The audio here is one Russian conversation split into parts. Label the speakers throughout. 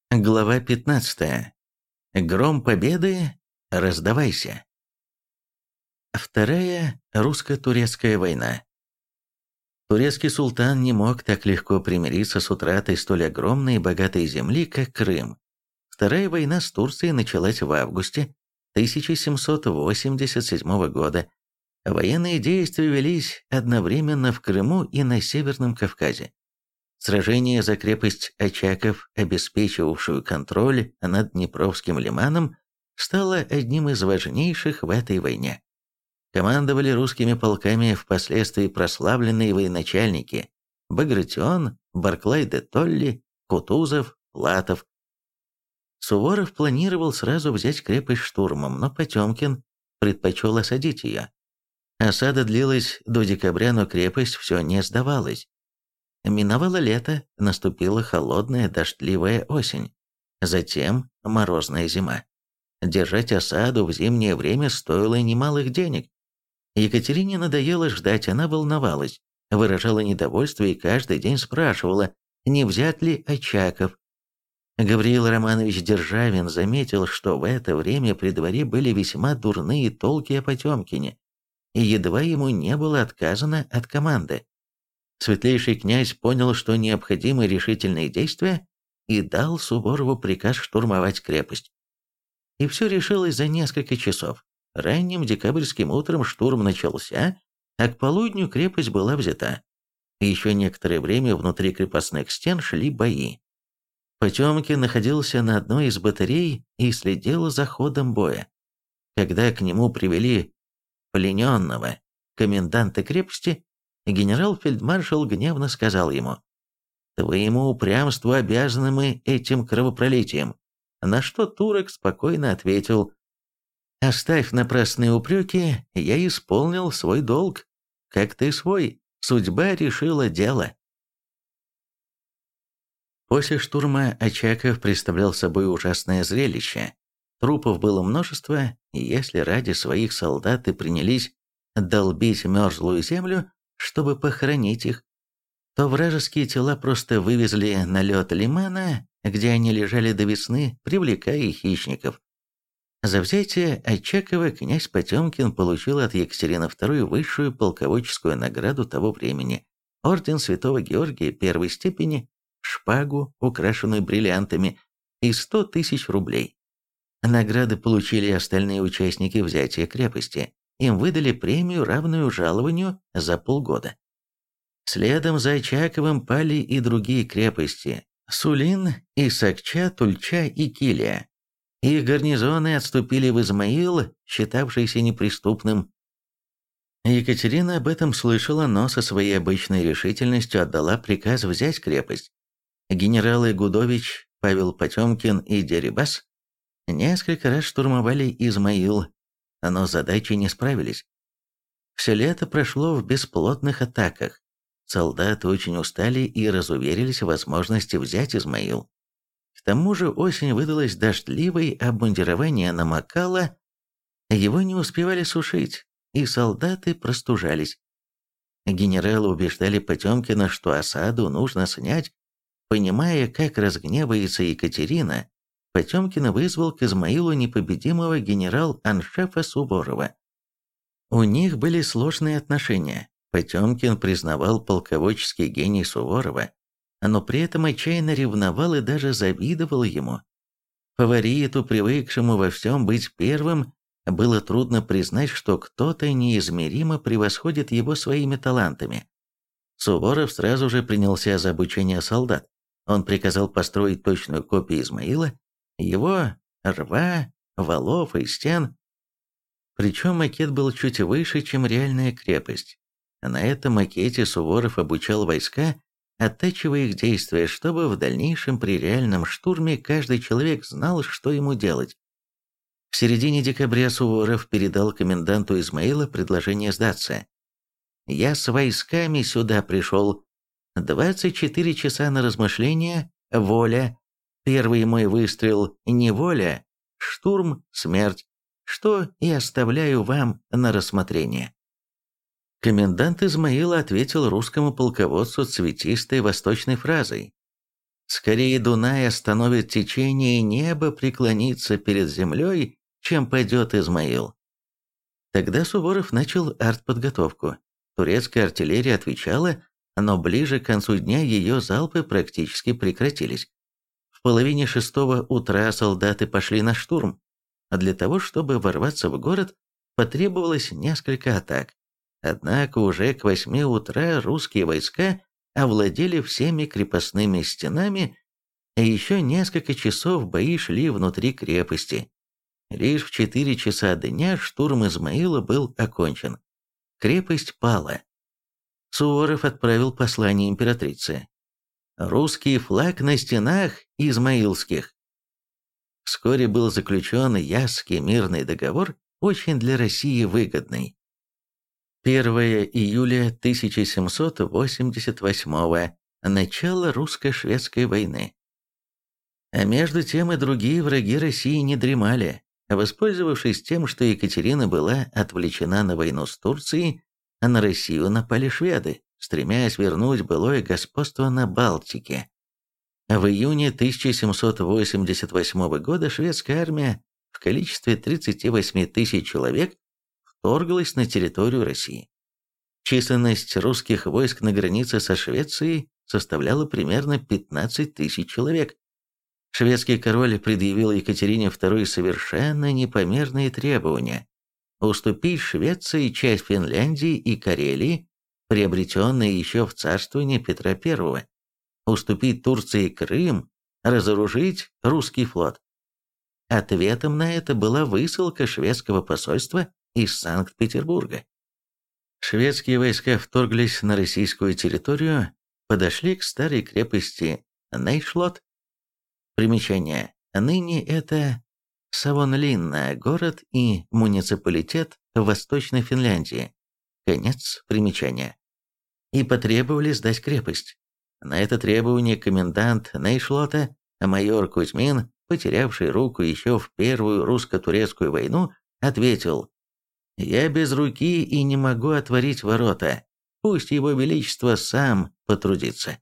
Speaker 1: Глава 15. Гром победы, раздавайся. Вторая русско-турецкая война. Турецкий султан не мог так легко примириться с утратой столь огромной и богатой земли, как Крым. Вторая война с Турцией началась в августе 1787 года. Военные действия велись одновременно в Крыму и на Северном Кавказе. Сражение за крепость Очаков, обеспечивавшую контроль над Днепровским лиманом, стало одним из важнейших в этой войне. Командовали русскими полками впоследствии прославленные военачальники Багратион, Барклай де Толли, Кутузов, Платов. Суворов планировал сразу взять крепость штурмом, но Потемкин предпочел осадить ее. Осада длилась до декабря, но крепость все не сдавалась. Миновало лето, наступила холодная дождливая осень, затем морозная зима. Держать осаду в зимнее время стоило немалых денег. Екатерине надоело ждать, она волновалась, выражала недовольство и каждый день спрашивала, не взят ли Очаков. Гавриил Романович Державин заметил, что в это время при дворе были весьма дурные толки о Потемкине, и едва ему не было отказано от команды. Светлейший князь понял, что необходимы решительные действия, и дал Суворову приказ штурмовать крепость. И все решилось за несколько часов. Ранним декабрьским утром штурм начался, а к полудню крепость была взята. Еще некоторое время внутри крепостных стен шли бои. Потемкин находился на одной из батарей и следил за ходом боя. Когда к нему привели плененного коменданта крепости, генерал-фельдмаршал гневно сказал ему: «Твоему упрямству обязаны мы этим кровопролитием», на что турок спокойно ответил: «Оставь напрасные упреки, я исполнил свой долг, как ты свой, судьба решила дело». После штурма Очаков представлял собой ужасное зрелище. Трупов было множество, и если ради своих солдат и принялись долбить мерзлую землю, чтобы похоронить их, то вражеские тела просто вывезли на лед лимана, где они лежали до весны, привлекая хищников. За взятие Очакова князь Потемкин получил от Екатерины II высшую полководческую награду того времени, орден Святого Георгия первой степени, шпагу, украшенную бриллиантами, и 100 000 рублей. Награды получили остальные участники взятия крепости. Им выдали премию, равную жалованию за полгода. Следом за Очаковым пали и другие крепости – Сулин, Исакча, Тульча и Килия. Их гарнизоны отступили в Измаил, считавшийся неприступным. Екатерина об этом слышала, но со своей обычной решительностью отдала приказ взять крепость. Генералы Гудович, Павел Потемкин и Дерибас несколько раз штурмовали Измаил, но с задачей не справились. Все лето прошло в бесплотных атаках. Солдаты очень устали и разуверились в возможности взять Измаил. К тому же осень выдалась дождливой, обмундирование намокало, его не успевали сушить, и солдаты простужались. Генералы убеждали Потемкина, что осаду нужно снять. Понимая, как разгневается Екатерина, Потемкин вызвал к Измаилу непобедимого генерал-аншефа Суворова. У них были сложные отношения. Потемкин признавал полководческий гений Суворова, но при этом отчаянно ревновал и даже завидовал ему. Фавориту, привыкшему во всем быть первым, было трудно признать, что кто-то неизмеримо превосходит его своими талантами. Суворов сразу же принялся за обучение солдат. Он приказал построить точную копию Измаила, его рва, валов и стен. Причем макет был чуть выше, чем реальная крепость. На этом макете Суворов обучал войска, оттачивая их действия, чтобы в дальнейшем при реальном штурме каждый человек знал, что ему делать. В середине декабря Суворов передал коменданту Измаила предложение сдаться. «Я с войсками сюда пришел. 24 часа на размышления, воля. Первый мой выстрел – неволя, штурм – смерть, что и оставляю вам на рассмотрение». Комендант Измаила ответил русскому полководцу цветистой восточной фразой: Скорее Дунай остановит течение, и небо преклонится перед землей, чем пойдет Измаил. Тогда Суворов начал артподготовку. Турецкая артиллерия отвечала, но ближе к концу дня ее залпы практически прекратились. В половине шестого утра солдаты пошли на штурм. А для того, чтобы ворваться в город, потребовалось несколько атак. Однако уже к 8 утра русские войска овладели всеми крепостными стенами, и еще несколько часов бои шли внутри крепости. Лишь в 4 часа дня штурм Измаила был окончен. Крепость пала. Суворов отправил послание императрице. «Русский флаг на стенах измаилских». Вскоре был заключен Ясский мирный договор, очень для России выгодный. 1 июля 1788 начало русско-шведской войны. А между тем и другие враги России не дремали. Воспользовавшись тем, что Екатерина была отвлечена на войну с Турцией, а на Россию напали шведы, стремясь вернуть былое господство на Балтике. В июне 1788 года шведская армия в количестве 38 тысяч человек вторглась на территорию России. Численность русских войск на границе со Швецией составляла примерно 15 тысяч человек. Шведский король предъявил Екатерине II совершенно непомерные требования: уступить Швеции часть Финляндии и Карелии, приобретенные еще в царствовании Петра I, уступить Турции Крым, разоружить русский флот. Ответом на это была высылка шведского посольства из Санкт-Петербурга. Шведские войска вторглись на российскую территорию, подошли к старой крепости Нейшлот. Примечание. Ныне это Савонлинна, город и муниципалитет в Восточной Финляндии. Конец примечания. И потребовали сдать крепость. На это требование комендант Нейшлота, майор Кузьмин, потерявший руку еще в Первую русско-турецкую войну, ответил: «Я без руки и не могу отворить ворота, пусть его величество сам потрудится».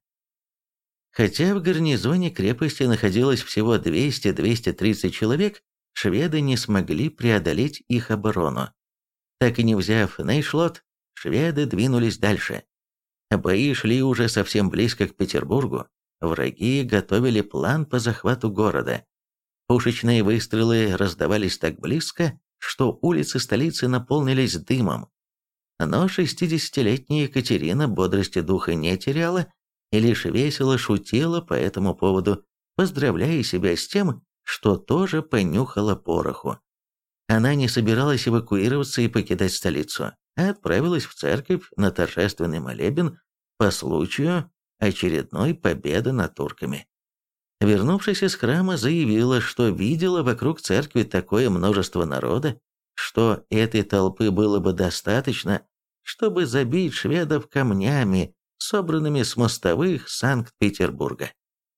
Speaker 1: Хотя в гарнизоне крепости находилось всего 200-230 человек, шведы не смогли преодолеть их оборону. Так и не взяв Нейшлот, шведы двинулись дальше. Бои шли уже совсем близко к Петербургу. Враги готовили план по захвату города. Пушечные выстрелы раздавались так близко, что улицы столицы наполнились дымом. Но 60-летняя Екатерина бодрости духа не теряла и лишь весело шутила по этому поводу, поздравляя себя с тем, что тоже понюхала пороху. Она не собиралась эвакуироваться и покидать столицу, а отправилась в церковь на торжественный молебен по случаю очередной победы над турками. Вернувшись из храма, заявила, что видела вокруг церкви такое множество народа, что этой толпы было бы достаточно, чтобы забить шведов камнями, собранными с мостовых Санкт-Петербурга.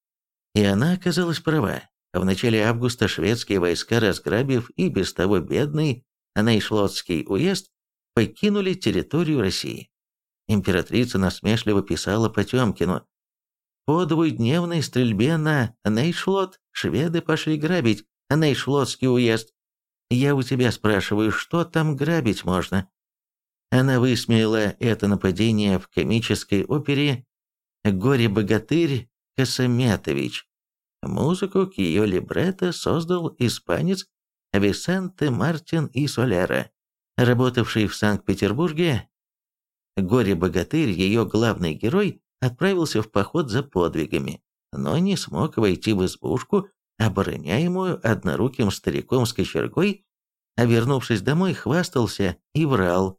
Speaker 1: И она оказалась права. В начале августа шведские войска, разграбив и без того бедный Нейшлотский уезд, покинули территорию России. Императрица насмешливо писала Потемкину: «По двухдневной стрельбе на Нейшлот шведы пошли грабить Нейшлотский уезд. Я у тебя спрашиваю, что там грабить можно?» Она высмеяла это нападение в комической опере «Горе-богатырь Касаметович». Музыку к ее либретто создал испанец Висенте Мартин и Солера, работавший в Санкт-Петербурге. Горе-богатырь, ее главный герой, отправился в поход за подвигами, но не смог войти в избушку, обороняемую одноруким стариком с кочергой, а вернувшись домой, хвастался и врал.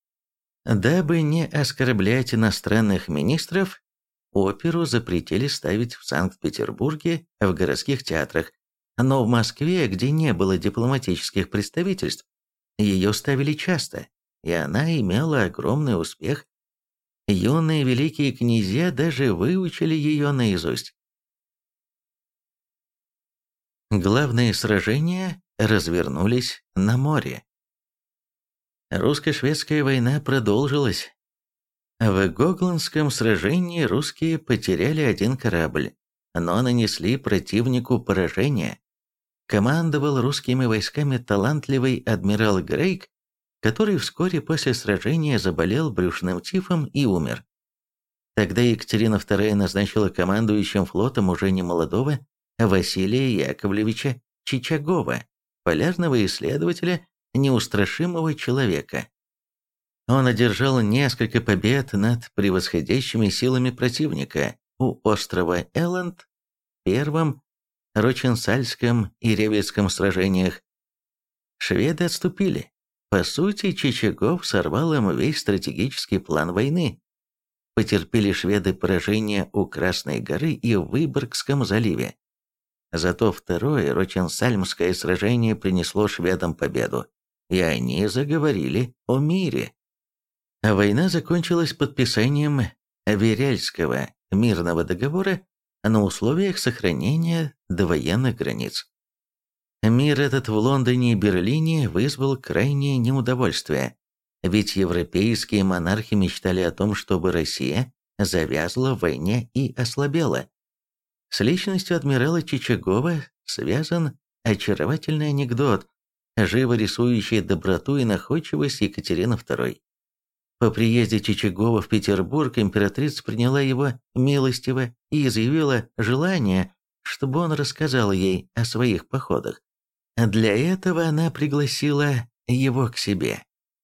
Speaker 1: Дабы не оскорблять иностранных министров, оперу запретили ставить в Санкт-Петербурге в городских театрах, но в Москве, где не было дипломатических представительств, ее ставили часто, и она имела огромный успех. Юные великие князья даже выучили ее наизусть. Главные сражения развернулись на море. Русско-шведская война продолжилась. В Гогландском сражении русские потеряли один корабль, но нанесли противнику поражение. Командовал русскими войсками талантливый адмирал Грейк, который вскоре после сражения заболел брюшным тифом и умер. Тогда Екатерина II назначила командующим флотом уже не молодого Василия Яковлевича Чичагова, полярного исследователя, неустрашимого человека. Он одержал несколько побед над превосходящими силами противника у острова Элланд, Первом, Роченсальском и Ревельском сражениях. Шведы отступили. По сути, Чичагов сорвал им весь стратегический план войны. Потерпели шведы поражение у Красной горы и в Выборгском заливе. Зато второе Роченсальмское сражение принесло шведам победу, и они заговорили о мире. А война закончилась подписанием Верельского мирного договора на условиях сохранения довоенных границ. Мир этот в Лондоне и Берлине вызвал крайнее неудовольствие, ведь европейские монархи мечтали о том, чтобы Россия завязла в войне и ослабела. С личностью адмирала Чичагова связан очаровательный анекдот, живо рисующий доброту и находчивость Екатерины II. По приезде Чичагова в Петербург императрица приняла его милостиво и изъявила желание, чтобы он рассказал ей о своих походах. Для этого она пригласила его к себе.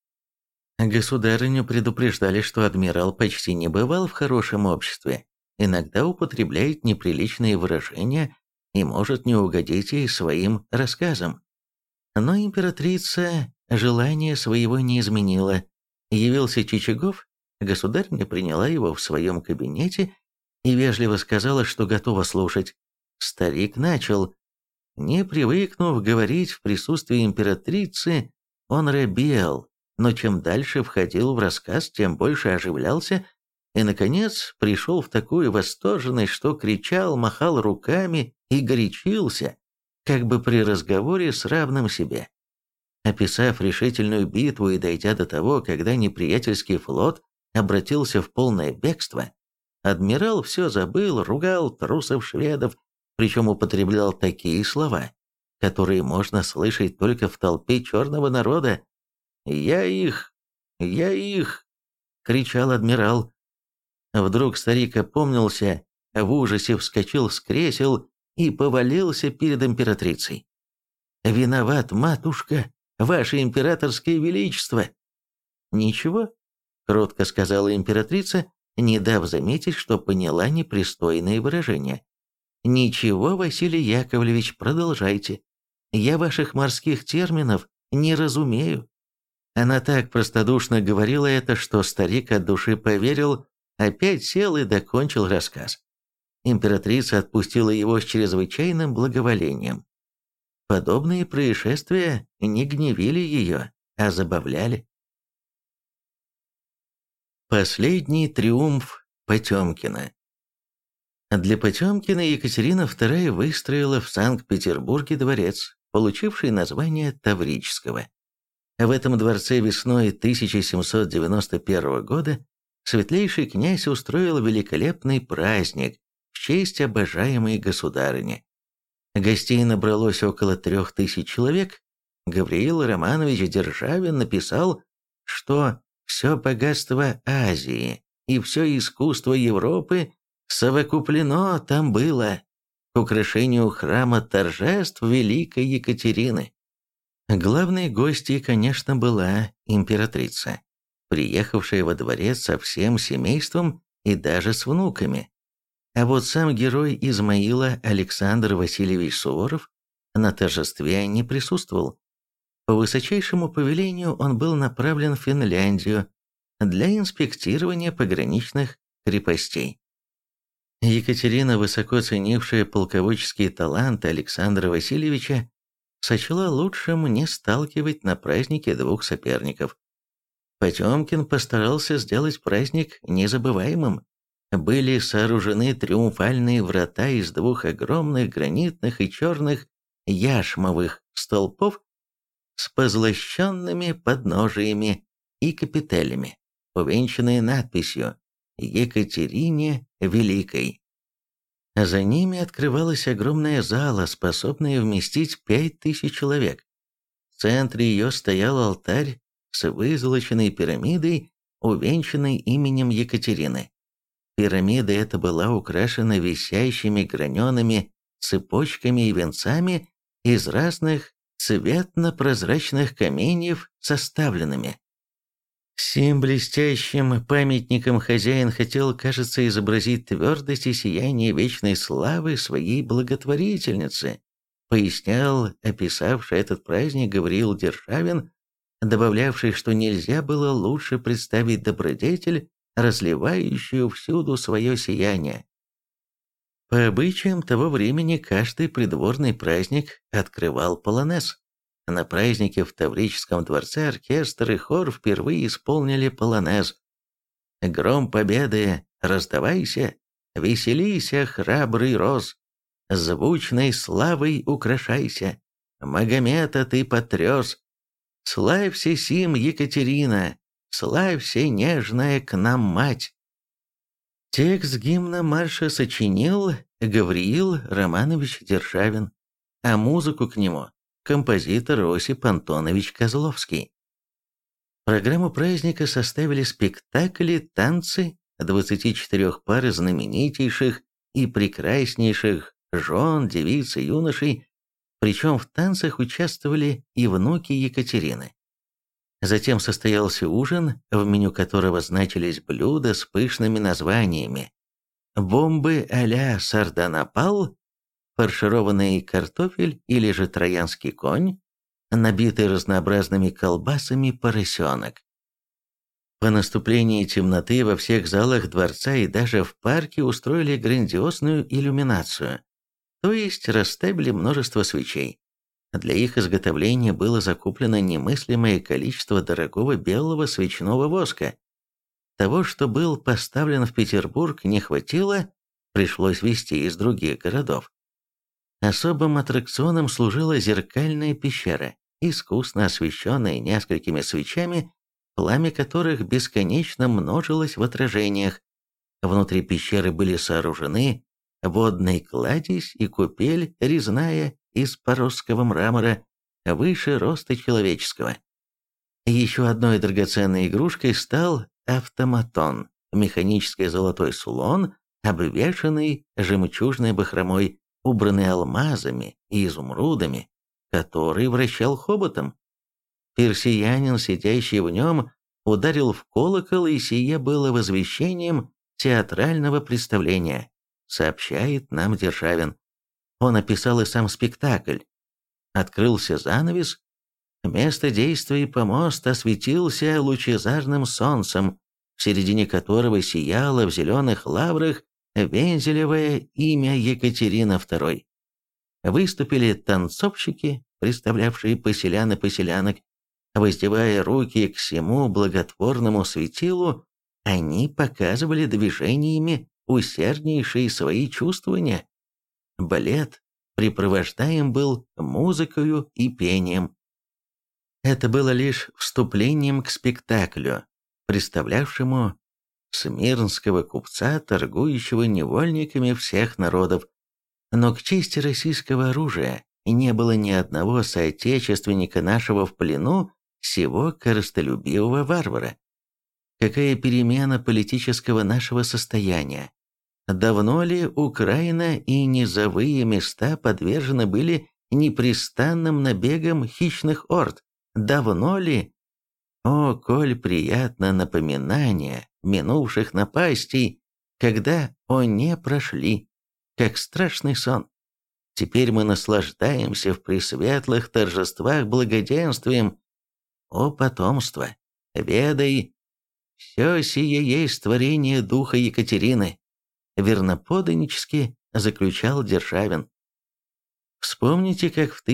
Speaker 1: Государыню предупреждали, что адмирал почти не бывал в хорошем обществе, иногда употребляет неприличные выражения и может не угодить ей своим рассказам. Но императрица желания своего не изменила. Явился Чичагов, государыня приняла его в своем кабинете и вежливо сказала, что готова слушать. Старик начал. Не привыкнув говорить в присутствии императрицы, он робел, но чем дальше входил в рассказ, тем больше оживлялся и, наконец, пришел в такую восторженность, что кричал, махал руками и горячился, как бы при разговоре с равным себе. Описав решительную битву и дойдя до того, когда неприятельский флот обратился в полное бегство, адмирал все забыл, ругал трусов-шведов, причем употреблял такие слова, которые можно слышать только в толпе черного народа. «Я их! Я их!» — кричал адмирал. Вдруг старик опомнился, в ужасе вскочил с кресел и повалился перед императрицей. «Виноват, матушка, ваше императорское величество!» «Ничего», — кротко сказала императрица, не дав заметить, что поняла непристойные выражения. «Ничего, Василий Яковлевич, продолжайте. Я ваших морских терминов не разумею». Она так простодушно говорила это, что старик от души поверил, опять сел и докончил рассказ. Императрица отпустила его с чрезвычайным благоволением. Подобные происшествия не гневили ее, а забавляли. Последний триумф Потемкина. Для Потемкина Екатерина II выстроила в Санкт-Петербурге дворец, получивший название Таврического. В этом дворце весной 1791 года светлейший князь устроил великолепный праздник в честь обожаемой государыни. Гостей набралось около 3000 человек. Гавриил Романович Державин написал, что все богатство Азии и все искусство Европы совокуплено там было к украшению храма торжеств Великой Екатерины. Главной гостьей, конечно, была императрица, приехавшая во дворец со всем семейством и даже с внуками. А вот сам герой Измаила Александр Васильевич Суворов на торжестве не присутствовал. По высочайшему повелению он был направлен в Финляндию для инспектирования пограничных крепостей. Екатерина, высоко ценившая полководческие таланты Александра Васильевича, сочла лучшим не сталкивать на празднике двух соперников. Потемкин постарался сделать праздник незабываемым. Были сооружены триумфальные врата из двух огромных гранитных и черных яшмовых столпов с позлощенными подножиями и капителями, увенчанные надписью «Екатерине Великой». За ними открывалась огромная зала, способная вместить 5000 человек. В центре ее стоял алтарь с вызолоченной пирамидой, увенчанной именем Екатерины. Пирамида эта была украшена висящими гранеными цепочками и венцами из разных цветно-прозрачных каменьев составленными. Сим блестящим памятником хозяин хотел, кажется, изобразить твердость и сияние вечной славы своей благотворительницы, пояснял описавший этот праздник Гавриил Державин, добавлявший, что нельзя было лучше представить добродетель, разливающую всюду свое сияние. По обычаям того времени каждый придворный праздник открывал полонез. На празднике в Таврическом дворце оркестр и хор впервые исполнили полонез. «Гром победы, раздавайся, веселися, храбрый роз, звучной славой украшайся, Магомета ты потряс, славься сим, Екатерина, славься, нежная к нам мать». Текст гимна марша сочинил Гавриил Романович Державин, а музыку к нему – композитор Осип Антонович Козловский. Программу праздника составили спектакли, танцы 24 пар знаменитейших и прекраснейших жен, девиц и юношей, причем в танцах участвовали и внуки Екатерины. Затем состоялся ужин, в меню которого значились блюда с пышными названиями: бомбы а-ля сарданапал, фаршированный картофель или же троянский конь, набитый разнообразными колбасами поросенок. По наступлении темноты во всех залах дворца и даже в парке устроили грандиозную иллюминацию, то есть расставили множество свечей. Для их изготовления было закуплено немыслимое количество дорогого белого свечного воска. Того, что был поставлен в Петербург, не хватило, пришлось везти из других городов. Особым аттракционом служила зеркальная пещера, искусно освещенная несколькими свечами, пламя которых бесконечно множилось в отражениях. Внутри пещеры были сооружены водный кладезь и купель резная из поросского мрамора, выше роста человеческого. Еще одной драгоценной игрушкой стал автоматон, механический золотой слон, обвешанный жемчужной бахромой, убранный алмазами и изумрудами, который вращал хоботом. Персиянин, сидящий в нем, ударил в колокол, и сие было возвещением театрального представления, сообщает нам Державин. Он описал и сам спектакль. Открылся занавес, место действия помост осветился лучезарным солнцем, в середине которого сияло в зеленых лаврах вензелевое имя Екатерина II. Выступили танцовщики, представлявшие поселян и поселянок. Воздевая руки к всему благотворному светилу, они показывали движениями усерднейшие свои чувствования. Балет препровождаем был музыкою и пением. Это было лишь вступлением к спектаклю, представлявшему смирнского купца, торгующего невольниками всех народов. Но к чести российского оружия не было ни одного соотечественника нашего в плену сего корыстолюбивого варвара. Какая перемена политического нашего состояния! Давно ли Украина и низовые места подвержены были непрестанным набегам хищных орд? Давно ли? О, коль приятно напоминание минувших напастей, когда не прошли, как страшный сон. Теперь мы наслаждаемся в пресветлых торжествах благоденствием. О, потомство, ведай, все сие есть творение духа Екатерины, верноподданнически заключал Державин. Вспомните, как в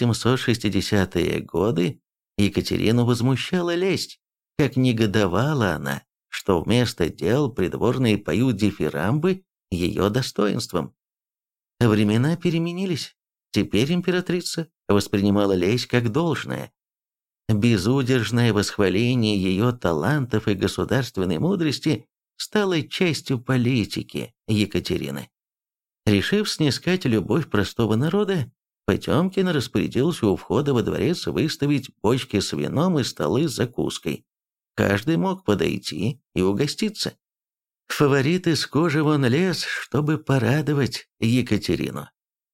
Speaker 1: 1760-е годы Екатерину возмущала лесть, как негодовала она, что вместо дел придворные поют дифирамбы ее достоинством. Времена переменились, теперь императрица воспринимала лесть как должное. Безудержное восхваление ее талантов и государственной мудрости стало частью политики Екатерины. Решив снискать любовь простого народа, Потемкин распорядился у входа во дворец выставить бочки с вином и столы с закуской. Каждый мог подойти и угоститься. Фаворит из кожи вон лез, чтобы порадовать Екатерину.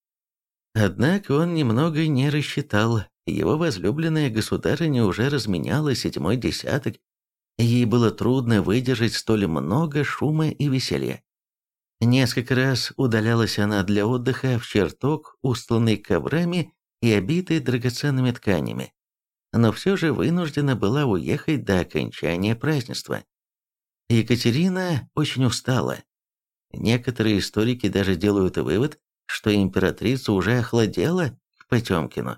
Speaker 1: Однако он немного не рассчитал. Его возлюбленная государыня уже разменяла 7-й десяток. Ей было трудно выдержать столь много шума и веселья. Несколько раз удалялась она для отдыха в чертог, устланный коврами и обитый драгоценными тканями, но все же вынуждена была уехать до окончания празднества. Екатерина очень устала. Некоторые историки даже делают вывод, что императрица уже охладела к Потемкину.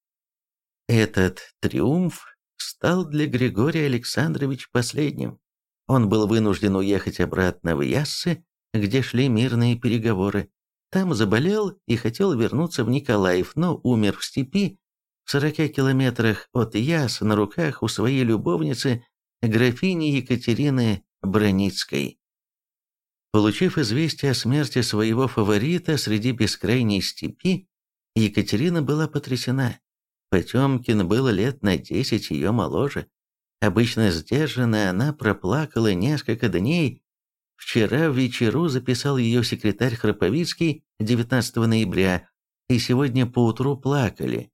Speaker 1: Этот триумф стал для Григория Александровича последним. Он был вынужден уехать обратно в Яссы, где шли мирные переговоры. Там заболел и хотел вернуться в Николаев, но умер в степи, в 40 километрах от Яссы, на руках у своей любовницы, графини Екатерины Броницкой. Получив известие о смерти своего фаворита среди бескрайней степи, Екатерина была потрясена. Потемкин был лет на 10 ее моложе. Обычно сдержанная, она проплакала несколько дней. Вчера в вечеру записал ее секретарь Храповицкий 19 ноября, и сегодня поутру плакали.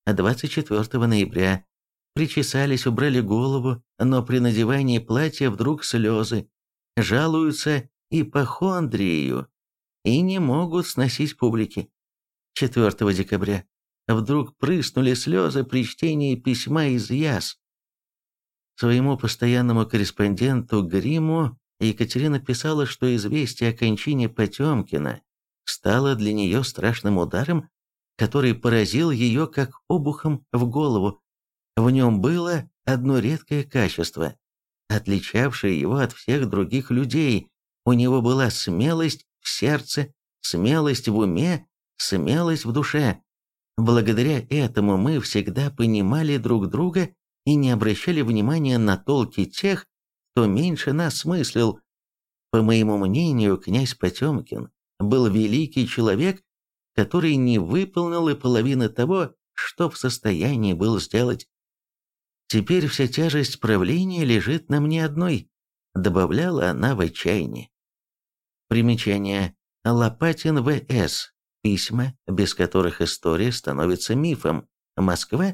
Speaker 1: 24 ноября причесались, убрали голову, но при надевании платья вдруг слезы. Жалуются ипохондрию и не могут сносить публики. 4 декабря вдруг прыснули слезы при чтении письма из Яс. Своему постоянному корреспонденту Гриму Екатерина писала, что известие о кончине Потемкина стало для нее страшным ударом, который поразил ее как обухом в голову. В нем было одно редкое качество, отличавшее его от всех других людей. У него была смелость в сердце, смелость в уме, смелость в душе. Благодаря этому мы всегда понимали друг друга и не обращали внимания на толки тех, кто меньше нас смыслил. По моему мнению, князь Потемкин был великий человек, который не выполнил и половины того, что в состоянии был сделать. Теперь вся тяжесть правления лежит на мне одной, добавляла она в отчаянии. Примечание. Лопатин В.С. Письма, без которых история становится мифом. Москва,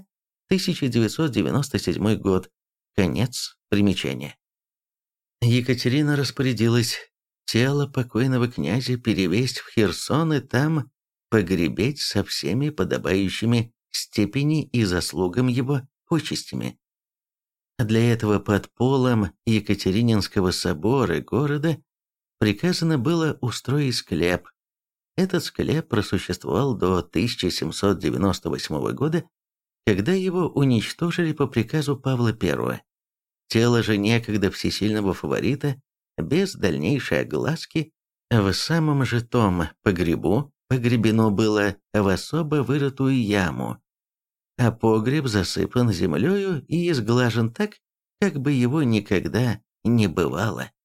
Speaker 1: 1997 год. Конец примечания. Екатерина распорядилась тело покойного князя перевезть в Херсон и там погребеть со всеми подобающими степени и заслугам его почестями. Для этого под полом Екатерининского собора города приказано было устроить склеп. Этот склеп просуществовал до 1798 года, когда его уничтожили по приказу Павла I. Тело же некогда всесильного фаворита, без дальнейшей огласки, в самом же том погребу погребено было в особо вырытую яму, а погреб засыпан землею и изглажен так, как бы его никогда не бывало.